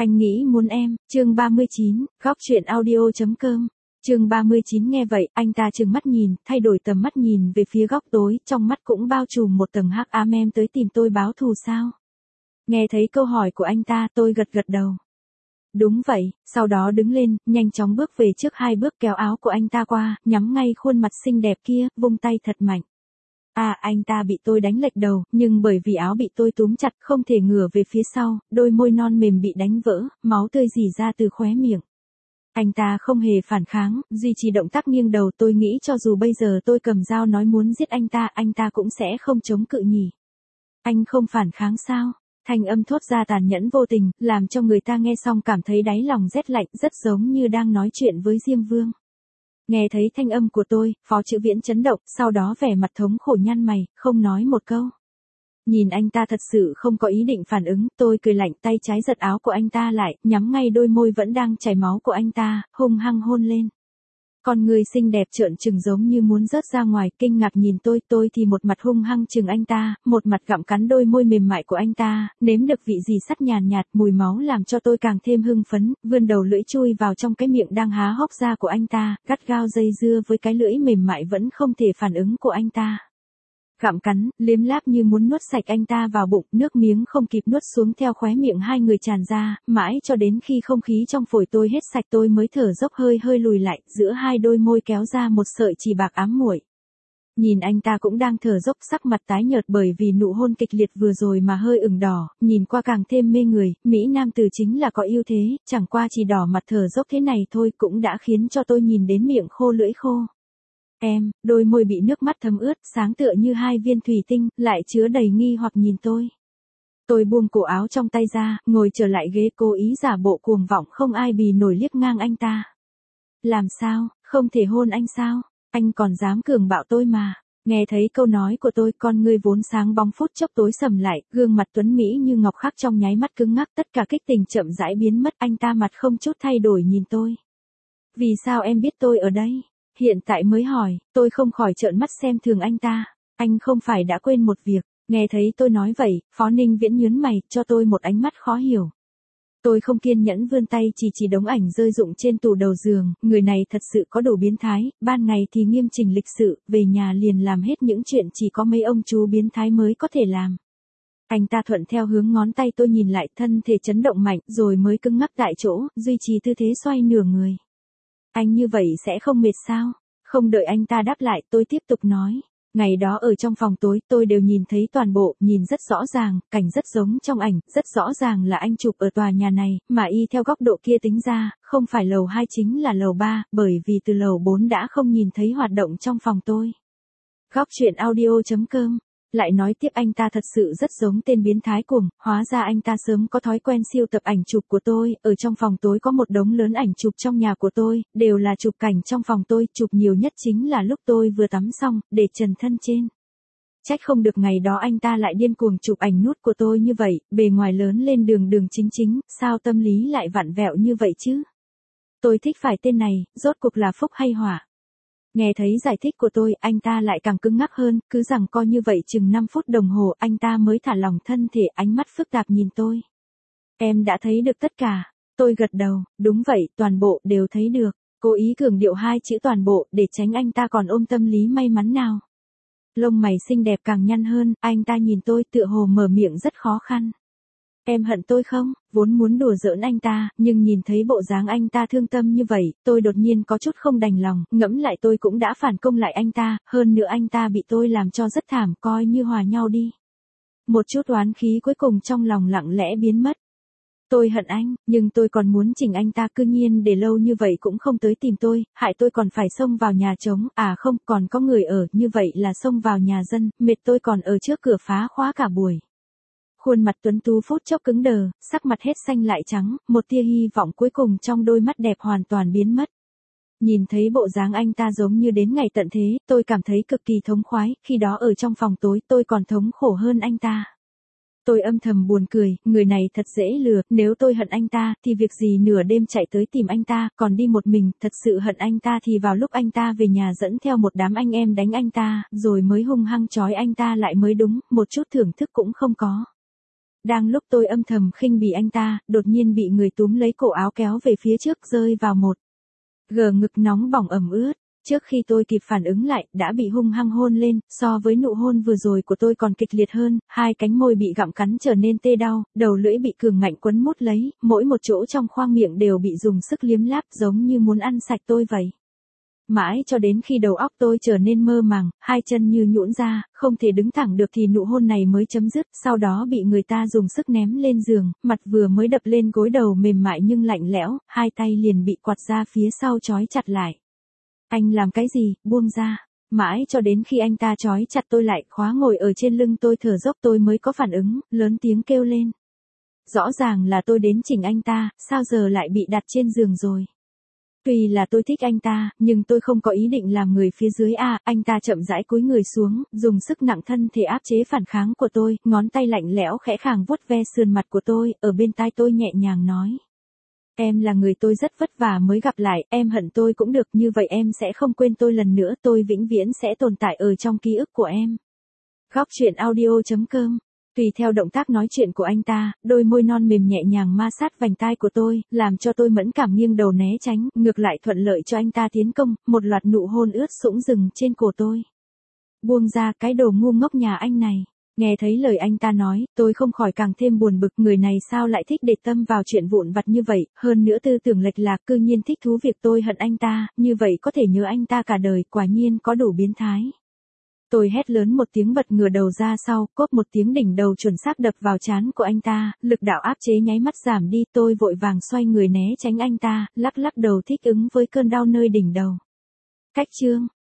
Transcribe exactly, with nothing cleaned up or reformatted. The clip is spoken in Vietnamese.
Anh nghĩ muốn em, chương ba mươi chín, góc truyện audio.com. Chương ba mươi chín nghe vậy, anh ta trừng mắt nhìn, thay đổi tầm mắt nhìn về phía góc tối, trong mắt cũng bao trùm một tầng hắc ám. Em tới tìm tôi báo thù sao? Nghe thấy câu hỏi của anh ta, tôi gật gật đầu. Đúng vậy, sau đó đứng lên, nhanh chóng bước về trước hai bước kéo áo của anh ta qua, nhắm ngay khuôn mặt xinh đẹp kia, vung tay thật mạnh. À, anh ta bị tôi đánh lệch đầu, nhưng bởi vì áo bị tôi túm chặt, không thể ngửa về phía sau, đôi môi non mềm bị đánh vỡ, máu tươi rỉ ra từ khóe miệng. Anh ta không hề phản kháng, duy trì động tác nghiêng đầu. Tôi nghĩ cho dù bây giờ tôi cầm dao nói muốn giết anh ta, anh ta cũng sẽ không chống cự nhỉ. Anh không phản kháng sao? Thanh âm thốt ra tàn nhẫn vô tình, làm cho người ta nghe xong cảm thấy đáy lòng rét lạnh, rất giống như đang nói chuyện với Diêm Vương. Nghe thấy thanh âm của tôi, Phó Chữ Viễn chấn động, sau đó vẻ mặt thống khổ nhăn mày, không nói một câu. Nhìn anh ta thật sự không có ý định phản ứng, tôi cười lạnh, tay trái giật áo của anh ta lại, nhắm ngay đôi môi vẫn đang chảy máu của anh ta, hung hăng hôn lên. Con người xinh đẹp trợn trừng giống như muốn rớt ra ngoài, kinh ngạc nhìn tôi, tôi thì một mặt hung hăng chừng anh ta, một mặt gặm cắn đôi môi mềm mại của anh ta, nếm được vị gì sắt nhàn nhạt, mùi máu làm cho tôi càng thêm hưng phấn, vươn đầu lưỡi chui vào trong cái miệng đang há hốc ra của anh ta, gắt gao dây dưa với cái lưỡi mềm mại vẫn không thể phản ứng của anh ta. Gặm cắn, liếm láp như muốn nuốt sạch anh ta vào bụng, nước miếng không kịp nuốt xuống theo khóe miệng hai người tràn ra, mãi cho đến khi không khí trong phổi tôi hết sạch tôi mới thở dốc hơi hơi lùi lại, giữa hai đôi môi kéo ra một sợi chỉ bạc ám muội. Nhìn anh ta cũng đang thở dốc, sắc mặt tái nhợt bởi vì nụ hôn kịch liệt vừa rồi mà hơi ửng đỏ, nhìn qua càng thêm mê người, Mỹ nam tử chính là có ưu thế, chẳng qua chỉ đỏ mặt thở dốc thế này thôi cũng đã khiến cho tôi nhìn đến miệng khô lưỡi khô. Em, đôi môi bị nước mắt thấm ướt, sáng tựa như hai viên thủy tinh, lại chứa đầy nghi hoặc nhìn tôi. Tôi buông cổ áo trong tay ra, ngồi trở lại ghế cố ý giả bộ cuồng vọng không ai bì nổi liếc ngang anh ta. Làm sao, không thể hôn anh sao? Anh còn dám cường bạo tôi mà. Nghe thấy câu nói của tôi, con ngươi vốn sáng bóng phút chốc tối sầm lại, gương mặt tuấn Mỹ như ngọc khắc trong nháy mắt cứng ngắc, tất cả kích tình chậm rãi biến mất. Anh ta mặt không chút thay đổi nhìn tôi. Vì sao em biết tôi ở đây? Hiện tại mới hỏi, tôi không khỏi trợn mắt xem thường anh ta. Anh không phải đã quên một việc. Nghe thấy tôi nói vậy, Phó Ninh Viễn nhướng mày, cho tôi một ánh mắt khó hiểu. Tôi không kiên nhẫn vươn tay chỉ chỉ đống ảnh rơi rụng trên tủ đầu giường, người này thật sự có đủ biến thái, ban ngày thì nghiêm chỉnh lịch sự, về nhà liền làm hết những chuyện chỉ có mấy ông chú biến thái mới có thể làm. Anh ta thuận theo hướng ngón tay tôi nhìn lại, thân thể chấn động mạnh, rồi mới cứng ngắc tại chỗ, duy trì tư thế xoay nửa người. Anh như vậy sẽ không mệt sao? Không đợi anh ta đáp lại, tôi tiếp tục nói. Ngày đó ở trong phòng tối, tôi đều nhìn thấy toàn bộ, nhìn rất rõ ràng, cảnh rất giống trong ảnh, rất rõ ràng là anh chụp ở tòa nhà này, mà y theo góc độ kia tính ra, không phải lầu hai chính là lầu ba, bởi vì từ lầu bốn đã không nhìn thấy hoạt động trong phòng tôi. Góc truyện audio.com. Lại nói tiếp anh ta thật sự rất giống tên biến thái cuồng, hóa ra anh ta sớm có thói quen siêu tập ảnh chụp của tôi, ở trong phòng tối có một đống lớn ảnh chụp trong nhà của tôi, đều là chụp cảnh trong phòng tôi, chụp nhiều nhất chính là lúc tôi vừa tắm xong, để trần thân trên. Trách không được ngày đó anh ta lại điên cuồng chụp ảnh nút của tôi như vậy, bề ngoài lớn lên đường đường chính chính, sao tâm lý lại vặn vẹo như vậy chứ? Tôi thích phải tên này, rốt cuộc là phúc hay hỏa? Nghe thấy giải thích của tôi, anh ta lại càng cứng ngắc hơn, cứ rằng coi như vậy chừng năm phút đồng hồ, anh ta mới thả lỏng thân thể, ánh mắt phức tạp nhìn tôi. Em đã thấy được tất cả. Tôi gật đầu, đúng vậy, toàn bộ đều thấy được. Cố ý cường điệu hai chữ toàn bộ, để tránh anh ta còn ôm tâm lý may mắn nào. Lông mày xinh đẹp càng nhăn hơn, anh ta nhìn tôi tựa hồ mở miệng rất khó khăn. Em hận tôi không? Vốn muốn đùa giỡn anh ta, nhưng nhìn thấy bộ dáng anh ta thương tâm như vậy, tôi đột nhiên có chút không đành lòng, ngẫm lại tôi cũng đã phản công lại anh ta, hơn nữa anh ta bị tôi làm cho rất thảm, coi như hòa nhau đi. Một chút oán khí cuối cùng trong lòng lặng lẽ biến mất. Tôi hận anh, nhưng tôi còn muốn chỉnh anh ta, cư nhiên để lâu như vậy cũng không tới tìm tôi, hại tôi còn phải xông vào nhà trống, à không, còn có người ở, như vậy là xông vào nhà dân, mệt tôi còn ở trước cửa phá khóa cả buổi. Khuôn mặt tuấn tú phút chốc cứng đờ, sắc mặt hết xanh lại trắng, một tia hy vọng cuối cùng trong đôi mắt đẹp hoàn toàn biến mất. Nhìn thấy bộ dáng anh ta giống như đến ngày tận thế, tôi cảm thấy cực kỳ thống khoái, khi đó ở trong phòng tối tôi còn thống khổ hơn anh ta. Tôi âm thầm buồn cười, người này thật dễ lừa, nếu tôi hận anh ta, thì việc gì nửa đêm chạy tới tìm anh ta, còn đi một mình, thật sự hận anh ta thì vào lúc anh ta về nhà dẫn theo một đám anh em đánh anh ta, rồi mới hung hăng trói anh ta lại mới đúng, một chút thưởng thức cũng không có. Đang lúc tôi âm thầm khinh bỉ anh ta, đột nhiên bị người túm lấy cổ áo kéo về phía trước rơi vào một gờ ngực nóng bỏng ẩm ướt. Trước khi tôi kịp phản ứng lại, đã bị hung hăng hôn lên, so với nụ hôn vừa rồi của tôi còn kịch liệt hơn, hai cánh môi bị gặm cắn trở nên tê đau, đầu lưỡi bị cường ngạnh quấn mút lấy, mỗi một chỗ trong khoang miệng đều bị dùng sức liếm láp giống như muốn ăn sạch tôi vậy. Mãi cho đến khi đầu óc tôi trở nên mơ màng, hai chân như nhũn ra, không thể đứng thẳng được thì nụ hôn này mới chấm dứt, sau đó bị người ta dùng sức ném lên giường, mặt vừa mới đập lên gối đầu mềm mại nhưng lạnh lẽo, hai tay liền bị quạt ra phía sau trói chặt lại. Anh làm cái gì, buông ra. Mãi cho đến khi anh ta trói chặt tôi lại, khóa ngồi ở trên lưng tôi thở dốc tôi mới có phản ứng, lớn tiếng kêu lên. Rõ ràng là tôi đến chỉnh anh ta, sao giờ lại bị đặt trên giường rồi. Tuy là tôi thích anh ta, nhưng tôi không có ý định làm người phía dưới a. À, anh ta chậm rãi cúi người xuống, dùng sức nặng thân thể áp chế phản kháng của tôi, ngón tay lạnh lẽo khẽ khàng vuốt ve sườn mặt của tôi, ở bên tai tôi nhẹ nhàng nói. Em là người tôi rất vất vả mới gặp lại, em hận tôi cũng được, như vậy em sẽ không quên tôi lần nữa, tôi vĩnh viễn sẽ tồn tại ở trong ký ức của em. Góc truyện audio chấm com. Tùy theo động tác nói chuyện của anh ta, đôi môi non mềm nhẹ nhàng ma sát vành tai của tôi, làm cho tôi mẫn cảm nghiêng đầu né tránh, ngược lại thuận lợi cho anh ta tiến công, một loạt nụ hôn ướt sũng rừng trên cổ tôi. Buông ra, cái đồ ngu ngốc nhà anh này. Nghe thấy lời anh ta nói, tôi không khỏi càng thêm buồn bực, người này sao lại thích để tâm vào chuyện vụn vặt như vậy, hơn nữa tư tưởng lệch lạc, cư nhiên thích thú việc tôi hận anh ta, như vậy có thể nhớ anh ta cả đời, quả nhiên có đủ biến thái. Tôi hét lớn một tiếng bật ngửa đầu ra sau, cốp một tiếng đỉnh đầu chuẩn xác đập vào trán của anh ta, lực đạo áp chế nháy mắt giảm đi, tôi vội vàng xoay người né tránh anh ta, lắc lắc đầu thích ứng với cơn đau nơi đỉnh đầu. Cách chương